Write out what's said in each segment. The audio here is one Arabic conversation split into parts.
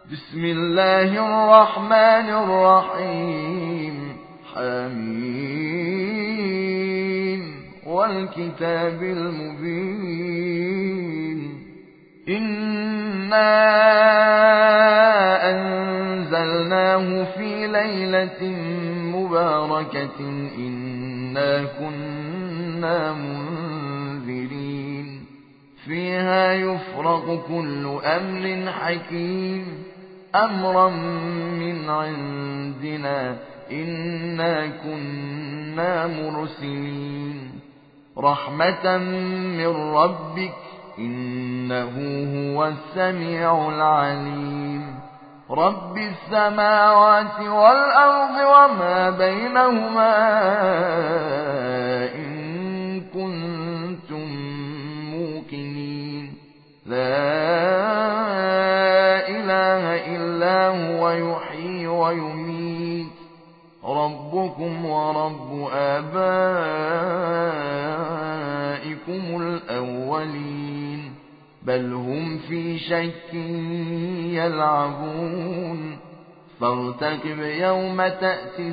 بسم الله الرحمن الرحيم. حميم والكتاب المبين. إنا أنزلناه في ليلة مباركة إنا كنا منذرين فيها يفرق كل أمر حكيم أمرا من عندنا إنا كنا مرسلين رحمة من ربك إنه هو السميع العليم رب السماوات والأرض وما بينهما إن كنتم موقنين لا إله إلا هو يحيي ويميت ربكم ورب آبائكم الأولين بل هم في شك يلعبون فارتقب يوم تأتي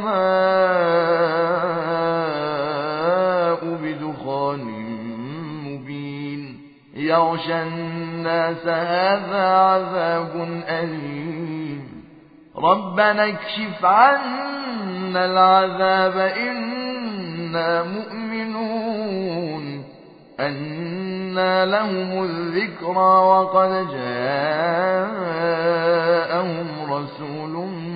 السماء بدخان مبين يغشى الناس هذا عذاب أليم ربنا اكشف عنا العذاب إنا مؤمنون أنى لهم الذكرى وقد جاءهم رسول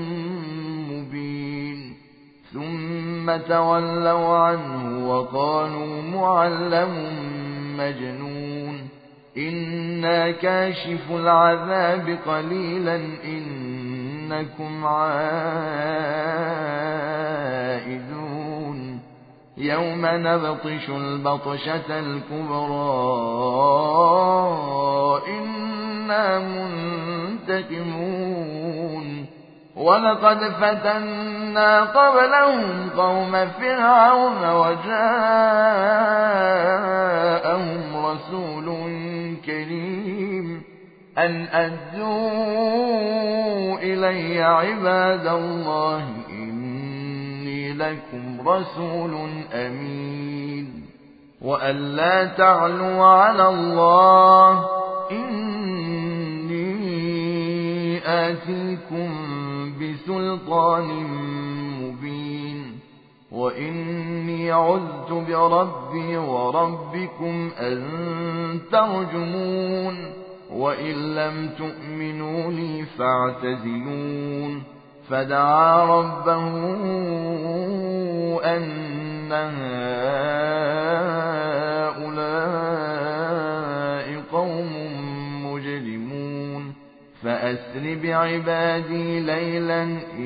مبين ثم تولوا عنه وقالوا معلم مجنون إنا كاشف العذاب قليلا إنكم عائدون يوم نبطش البطشة الكبرى إنا منتقمون ولقد فتنا قبلهم قوم فرعون وجاءهم رسول كريم أن أدوا إلي عباد الله إني لكم رسول أمين وأن لا تعلوا على الله إني آتيكم بسلطان مبين وإني عذت بربي وربكم أن ترجمون وإن لم تؤمنوا لي فاعتزلون فدعا ربه أن هؤلاء قوم مجرمون فأسر بعبادي ليلا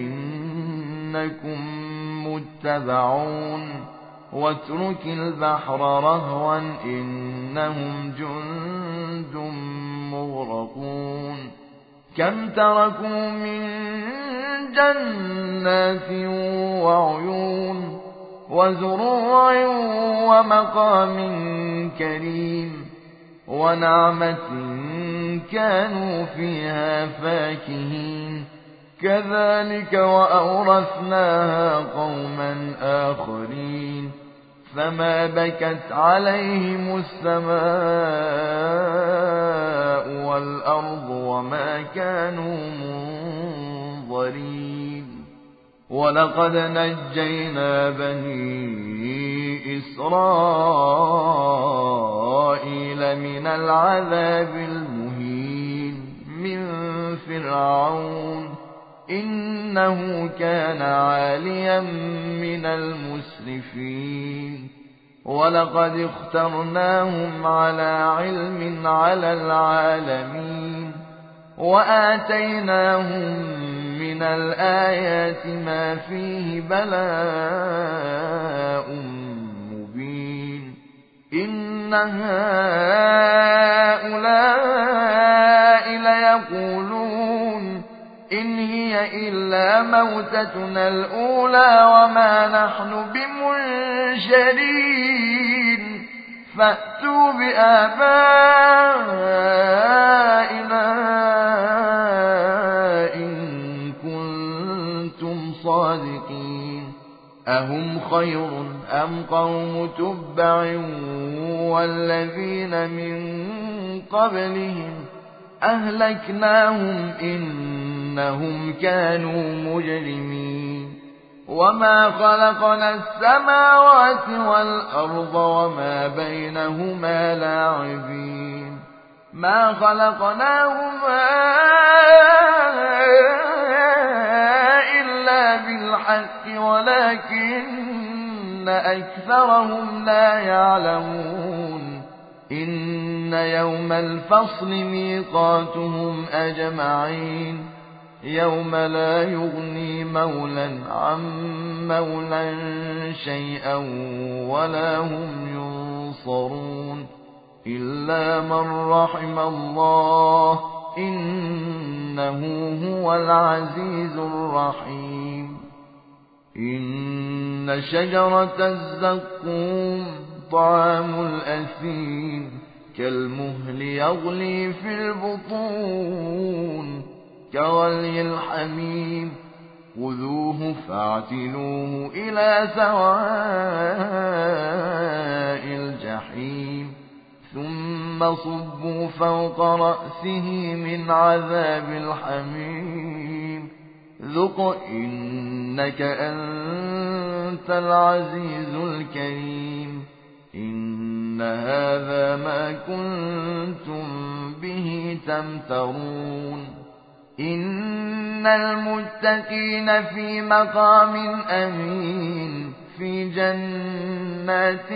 إنكم متبعون واترك البحر رهوا إنهم جند مغرقون كم تركوا من جنات وعيون وزروع ومقام كريم ونعمة كانوا فيها فاكهين كذلك وأورثناها قوما آخرين فما بكت عليهم السماء والأرض وما كانوا منظرين ولقد نجينا بني إسرائيل من العذاب المهين من فرعون إنه كان عاليا من المسرفين ولقد اخترناهم على علم على العالمين وآتيناهم من الآيات ما فيه بلاء مبين إن هؤلاء ليقولون إن هي إلا موتتنا الأولى وما نحن بمنشرين فأتوا بآبائنا الصادقين أهم خير أم قوم تبع والذين من قبلهم أهلكناهم إنهم كانوا مجرمين وما خلقنا السماوات والأرض وما بينهما لاعبين ما خلقناهما إلا بالحق ولكن أكثرهم لا يعلمون إن يوم الفصل ميقاتهم أجمعين يوم لا يغني مولى عن مولى شيئا ولا هم ينصرون إلا من رحم الله إنه هو العزيز الرحيم إن شجرة الزقوم طعام الأثيم كالمهل يغلي في البطون كغلي الحميم خذوه فاعتلوه إلى سواء الجحيم ثم صبوا فوق رأسه من عذاب الحميم ذق إنك أنت العزيز الكريم إن هذا ما كنتم به تمترون إن المتقين في مقام أمين في جنات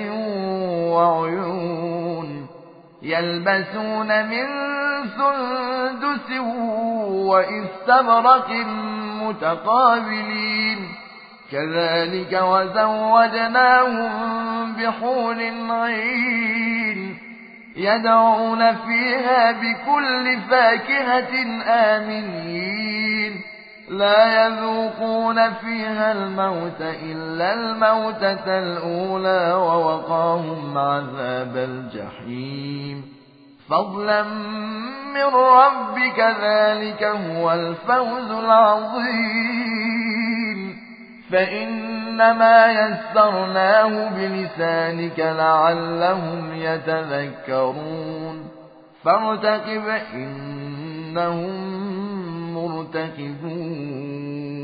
وعيون يلبسون من سندس واستبرق متقابلين كذلك وزوجناهم بحور عين يدعون فيها بكل فاكهة آمنين لا يذوقون فيها الموت إلا الموتة الأولى ووقاهم عذاب الجحيم فضلا من ربك ذلك هو الفوز العظيم فإنما يسرناه بلسانك لعلهم يتذكرون فارتقب إنهم مرتقبون